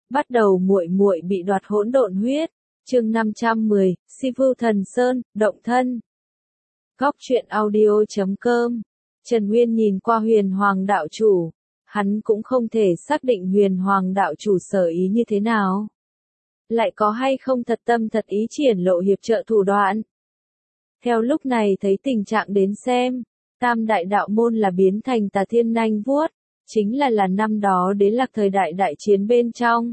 Bắt đầu muội muội bị đoạt hỗn độn huyết. Chương 510, Sivu Thần Sơn, động thân. Góc truyện audio.com. Trần Nguyên nhìn qua Huyền Hoàng đạo chủ, hắn cũng không thể xác định Huyền Hoàng đạo chủ sở ý như thế nào. Lại có hay không thật tâm thật ý triển lộ hiệp trợ thủ đoạn. Theo lúc này thấy tình trạng đến xem, Tam đại đạo môn là biến thành Tà Thiên nanh vuốt, chính là năm đó đến Lạc thời đại đại chiến bên trong.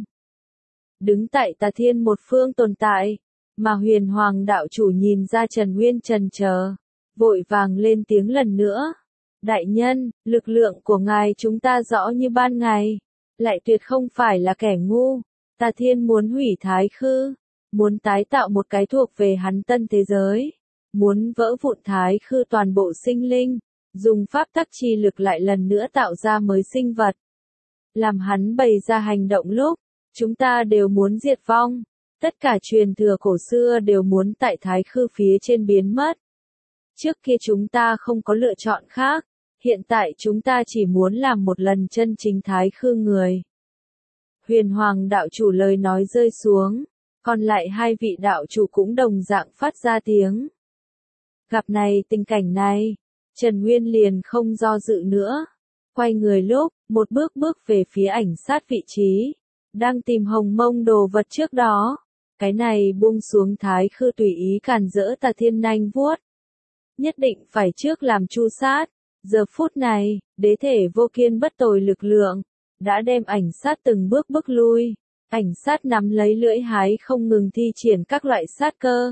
Đứng tại Tà Thiên một phương tồn tại, mà Huyền Hoàng đạo chủ nhìn ra Trần Nguyên chần chờ, vội vàng lên tiếng lần nữa. Đại nhân, lực lượng của ngài chúng ta rõ như ban ngày, lại tuyệt không phải là kẻ ngu. Tà Thiên muốn hủy Thái Khư, muốn tái tạo một cái thuộc về hắn tân thế giới, muốn vỡ vụn Thái Khư toàn bộ sinh linh, dùng pháp tắc chi lực lại lần nữa tạo ra mới sinh vật. Làm hắn bày ra hành động lúc, chúng ta đều muốn diệt vong, tất cả truyền thừa cổ xưa đều muốn tại Thái Khư phía trên biến mất. Trước kia chúng ta không có lựa chọn khác, hiện tại chúng ta chỉ muốn làm một lần chân chính Thái Khư người. Huyền Hoàng đạo chủ lời nói rơi xuống, còn lại hai vị đạo chủ cũng đồng dạng phát ra tiếng. Gặp này tình cảnh này, Trần Nguyên liền không do dự nữa, quay người lúc, một bước về phía ảnh sát vị trí, đang tìm hồng mông đồ vật trước đó, cái này buông xuống Thái Khư tùy ý càn rỡ Tà Thiên nanh vuốt. Nhất định phải trước làm chu sát, giờ phút này, đế thể vô kiên bất tồi lực lượng, đã đem ảnh sát từng bước bước lui, ảnh sát nắm lấy lưỡi hái không ngừng thi triển các loại sát cơ.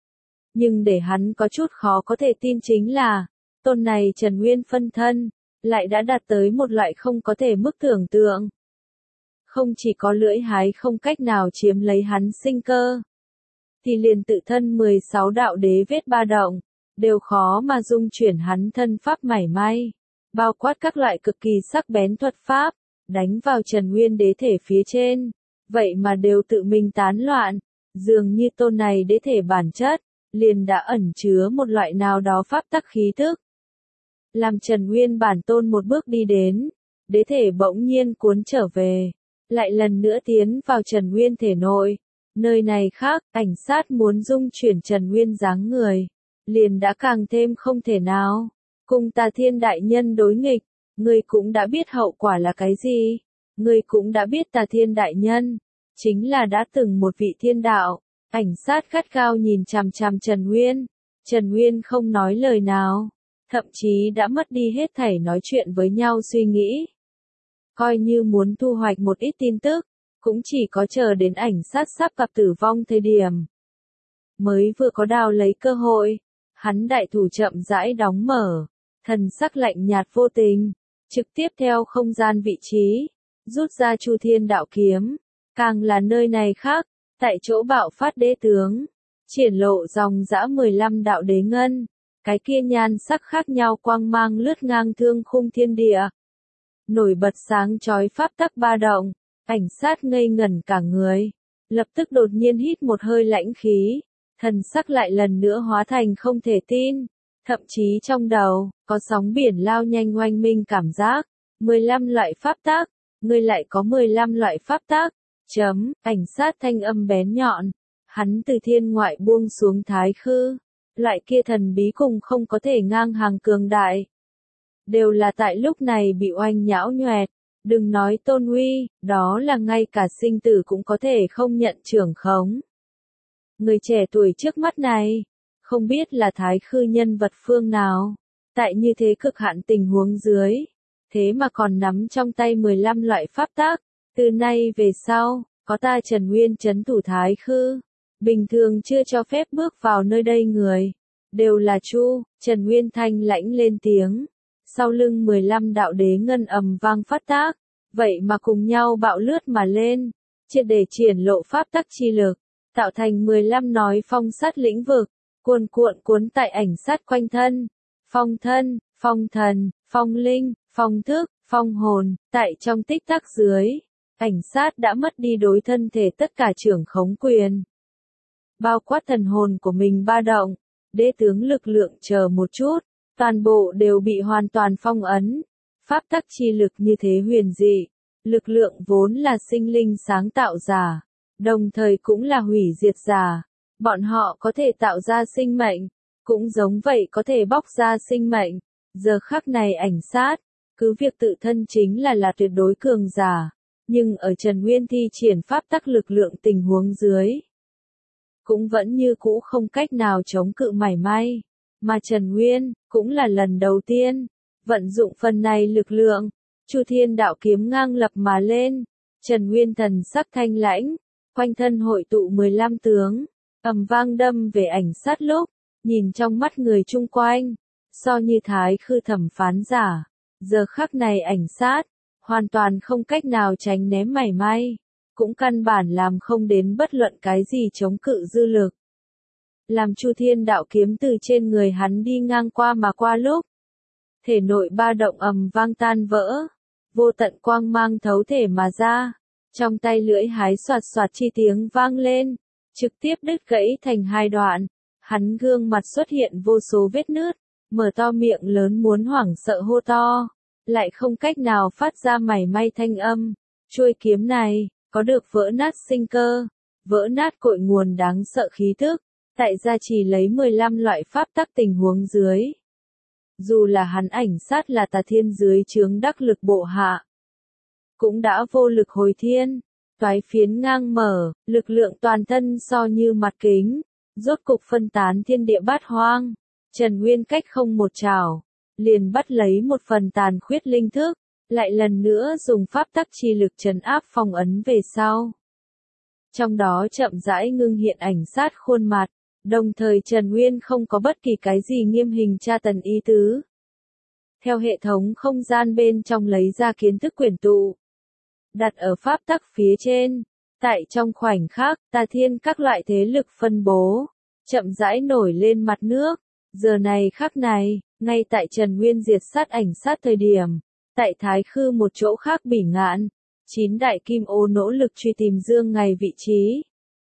Nhưng để hắn có chút khó có thể tin chính là, tôn này Trần Nguyên phân thân, lại đã đạt tới một loại không có thể mức tưởng tượng. Không chỉ có lưỡi hái không cách nào chiếm lấy hắn sinh cơ, thì liền tự thân 16 đạo đế vết ba động, đều khó mà dung chuyển hắn thân pháp mảy may, bao quát các loại cực kỳ sắc bén thuật pháp, đánh vào Trần Nguyên đế thể phía trên, vậy mà đều tự mình tán loạn, dường như tôn này đế thể bản chất, liền đã ẩn chứa một loại nào đó pháp tắc khí tức. Làm Trần Nguyên bản tôn một bước đi đến, đế thể bỗng nhiên cuốn trở về, lại lần nữa tiến vào Trần Nguyên thể nội, nơi này khác, ảnh sát muốn dung chuyển Trần Nguyên dáng người, liền đã càng thêm không thể nào. Cùng Tà Thiên đại nhân đối nghịch, ngươi cũng đã biết hậu quả là cái gì, ngươi cũng đã biết Tà Thiên đại nhân, chính là đã từng một vị thiên đạo. Ảnh sát gắt gao nhìn chằm chằm Trần Nguyên không nói lời nào, thậm chí đã mất đi hết thảy nói chuyện với nhau suy nghĩ. Coi như muốn thu hoạch một ít tin tức, cũng chỉ có chờ đến ảnh sát sắp gặp tử vong thời điểm. Mới vừa có đào lấy cơ hội, hắn đại thủ chậm rãi đóng mở, thần sắc lạnh nhạt vô tình, trực tiếp theo không gian vị trí, rút ra Chu Thiên đạo kiếm, càng là nơi này khác, tại chỗ bạo phát đế tướng, triển lộ dòng dã 15 đạo đế ngân, cái kia nhan sắc khác nhau quang mang lướt ngang thương khung thiên địa. Nổi bật sáng chói pháp tắc ba động, ảnh sát ngây ngẩn cả người, lập tức đột nhiên hít một hơi lãnh khí, thần sắc lại lần nữa hóa thành không thể tin, thậm chí trong đầu, có sóng biển lao nhanh oanh minh cảm giác, 15 loại pháp tắc, ngươi lại có 15 loại pháp tắc. Ảnh sát thanh âm bén nhọn, hắn từ thiên ngoại buông xuống Thái Khư, loại kia thần bí cùng không có thể ngang hàng cường đại. Đều là tại lúc này bị oanh nhão nhoẹt, đừng nói tôn uy, đó là ngay cả sinh tử cũng có thể không nhận trưởng khống. Người trẻ tuổi trước mắt này, không biết là Thái Khư nhân vật phương nào, tại như thế cực hạn tình huống dưới, thế mà còn nắm trong tay 15 loại pháp tắc. Từ nay về sau, có ta Trần Nguyên trấn thủ Thái Khư, bình thường chưa cho phép bước vào nơi đây người, đều là Chu. Trần Nguyên thanh lãnh lên tiếng, sau lưng 15 đạo đế ngân ầm vang phát tác, vậy mà cùng nhau bạo lướt mà lên, triệt để triển lộ pháp tắc chi lực, tạo thành 15 nói phong sát lĩnh vực, cuồn cuộn cuốn tại ảnh sát quanh thân, phong thân, phong thần, phong linh, phong thức, phong hồn, tại trong tích tắc dưới. Ảnh sát đã mất đi đối thân thể tất cả trưởng khống quyền. Bao quát thần hồn của mình ba động, đế tướng lực lượng chờ một chút, toàn bộ đều bị hoàn toàn phong ấn. Pháp tắc chi lực như thế huyền dị, Lực lượng vốn là sinh linh sáng tạo giả, đồng thời cũng là hủy diệt giả. Bọn họ có thể tạo ra sinh mệnh, cũng giống vậy có thể bóc ra sinh mệnh. Giờ khắc này ảnh sát, cứ việc tự thân chính là tuyệt đối cường giả, nhưng ở Trần Nguyên thi triển pháp tắc lực lượng tình huống dưới, cũng vẫn như cũ không cách nào chống cự mảy may. Mà Trần Nguyên, cũng là lần đầu tiên, vận dụng phần này lực lượng, Chu Thiên đạo kiếm ngang lập mà lên. Trần Nguyên thần sắc thanh lãnh, quanh thân hội tụ 15 tướng, ầm vang đâm về ảnh sát lúc, nhìn trong mắt người chung quanh, so như thái khư thẩm phán giả. Giờ khắc này ảnh sát, hoàn toàn không cách nào tránh ném mảy may, cũng căn bản làm không đến bất luận cái gì chống cự dư lực. Làm Chu Thiên đạo kiếm từ trên người hắn đi ngang qua mà qua lúc, thể nội ba động ầm vang tan vỡ, vô tận quang mang thấu thể mà ra, trong tay lưỡi hái xoạt xoạt chi tiếng vang lên, trực tiếp đứt gãy thành hai đoạn. Hắn gương mặt xuất hiện vô số vết nứt, mở to miệng lớn muốn hoảng sợ hô to, lại không cách nào phát ra mảy may thanh âm. Chuôi kiếm này, có được vỡ nát sinh cơ, vỡ nát cội nguồn đáng sợ khí tức, tại gia trì lấy 15 loại pháp tắc tình huống dưới. Dù là hắn ảnh sát là tà thiên dưới chướng đắc lực bộ hạ, cũng đã vô lực hồi thiên, toái phiến ngang mở, lực lượng toàn thân so như mặt kính, rốt cục phân tán thiên địa bát hoang. Trần Nguyên cách không một trảo, liền bắt lấy một phần tàn khuyết linh thức, lại lần nữa dùng pháp tắc chi lực trấn áp phong ấn về sau. Trong đó chậm rãi ngưng hiện ảnh sát khuôn mặt, đồng thời Trần Nguyên không có bất kỳ cái gì nghiêm hình tra tấn ý tứ. Theo hệ thống không gian bên trong lấy ra kiến thức quyển tụ, đặt ở pháp tắc phía trên, tại trong khoảnh khắc, tà thiên các loại thế lực phân bố, chậm rãi nổi lên mặt nước. Giờ này khắc này, ngay tại Trần Nguyên diệt sát ảnh sát thời điểm, tại Thái Khư một chỗ khác bỉ ngạn, 9 đại kim ô nỗ lực truy tìm Dương Ngày vị trí.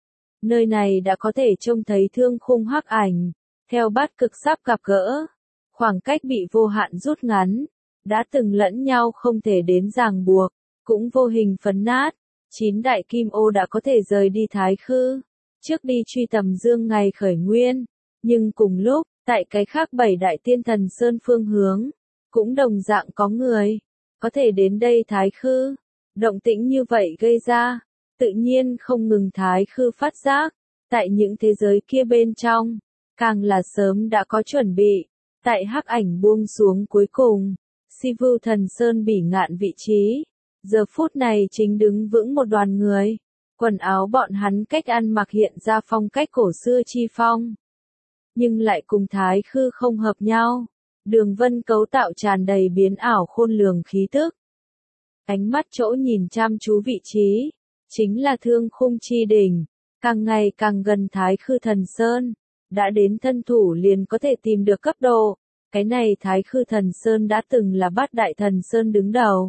Nơi này đã có thể trông thấy thương khung hắc ảnh, theo bát cực sắp gặp gỡ, khoảng cách bị vô hạn rút ngắn, đã từng lẫn nhau không thể đến ràng buộc, cũng vô hình phấn nát. 9 đại kim ô đã có thể rời đi Thái Khư, trước đi truy tầm Dương Ngày khởi nguyên, nhưng cùng lúc, tại cái khác 7 đại tiên thần sơn phương hướng, cũng đồng dạng có người, có thể đến đây Thái Khư. Động tĩnh như vậy gây ra, tự nhiên không ngừng Thái Khư phát giác, tại những thế giới kia bên trong, càng là sớm đã có chuẩn bị, tại hắc ảnh buông xuống cuối cùng, Sivu thần sơn bỉ ngạn vị trí, giờ phút này chính đứng vững một đoàn người, quần áo bọn hắn cách ăn mặc hiện ra phong cách cổ xưa chi phong, nhưng lại cùng Thái Khư không hợp nhau, đường vân cấu tạo tràn đầy biến ảo khôn lường khí tức. Ánh mắt chỗ nhìn chăm chú vị trí, chính là thương khung chi đỉnh, càng ngày càng gần Thái Khư thần sơn, đã đến thân thủ liền có thể tìm được cấp độ, cái này Thái Khư thần sơn đã từng là bát đại thần sơn đứng đầu.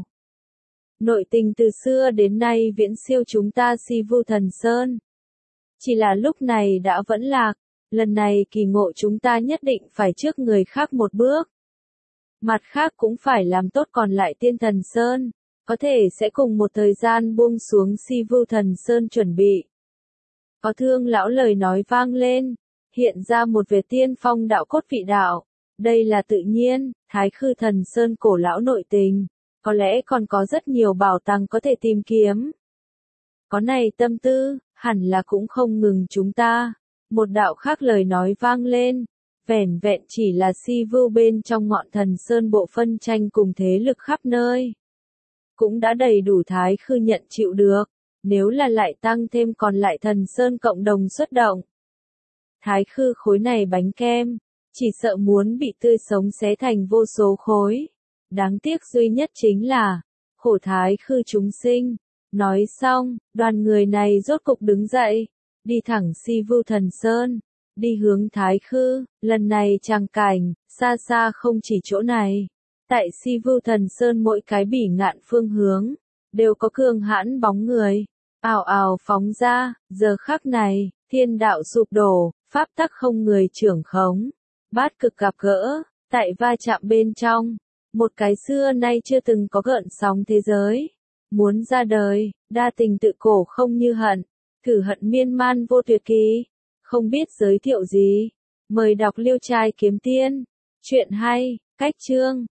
Nội tình từ xưa đến nay viễn siêu chúng ta Sivu thần sơn. Chỉ là lúc này đã vẫn lạc, lần này kỳ ngộ chúng ta nhất định phải trước người khác một bước. Mặt khác cũng phải làm tốt còn lại tiên thần sơn, có thể sẽ cùng một thời gian buông xuống Sivu thần sơn chuẩn bị. Có thương lão lời nói vang lên, hiện ra một vệt tiên phong đạo cốt vị đạo, đây là tự nhiên, Thái Khư thần sơn cổ lão nội tình, có lẽ còn có rất nhiều bảo tàng có thể tìm kiếm. Có này tâm tư, hẳn là cũng không ngừng chúng ta. Một đạo khác lời nói vang lên, vẻn vẹn chỉ là Sivu bên trong ngọn thần sơn bộ phân tranh cùng thế lực khắp nơi, cũng đã đầy đủ Thái Khư nhận chịu được, nếu là lại tăng thêm còn lại thần sơn cộng đồng xuất động. Thái Khư khối này bánh kem, chỉ sợ muốn bị tươi sống xé thành vô số khối. Đáng tiếc duy nhất chính là, khổ Thái Khư chúng sinh. Nói xong, đoàn người này rốt cục đứng dậy, đi thẳng Sivu thần sơn, đi hướng Thái Khư. Lần này tràng cảnh, xa xa không chỉ chỗ này. Tại Sivu thần sơn mỗi cái bỉ ngạn phương hướng, đều có cường hãn bóng người, ào ào phóng ra. Giờ khắc này, thiên đạo sụp đổ, pháp tắc không người trưởng khống, bát cực gặp gỡ, tại va chạm bên trong, một cái xưa nay chưa từng có gợn sóng thế giới, Muốn ra đời, đa tình tự cổ không như hận, thử hận miên man vô tuyệt kỳ. Không biết giới thiệu gì, mời đọc Liêu Trai Kiếm Tiên. Chuyện hay, cách chương.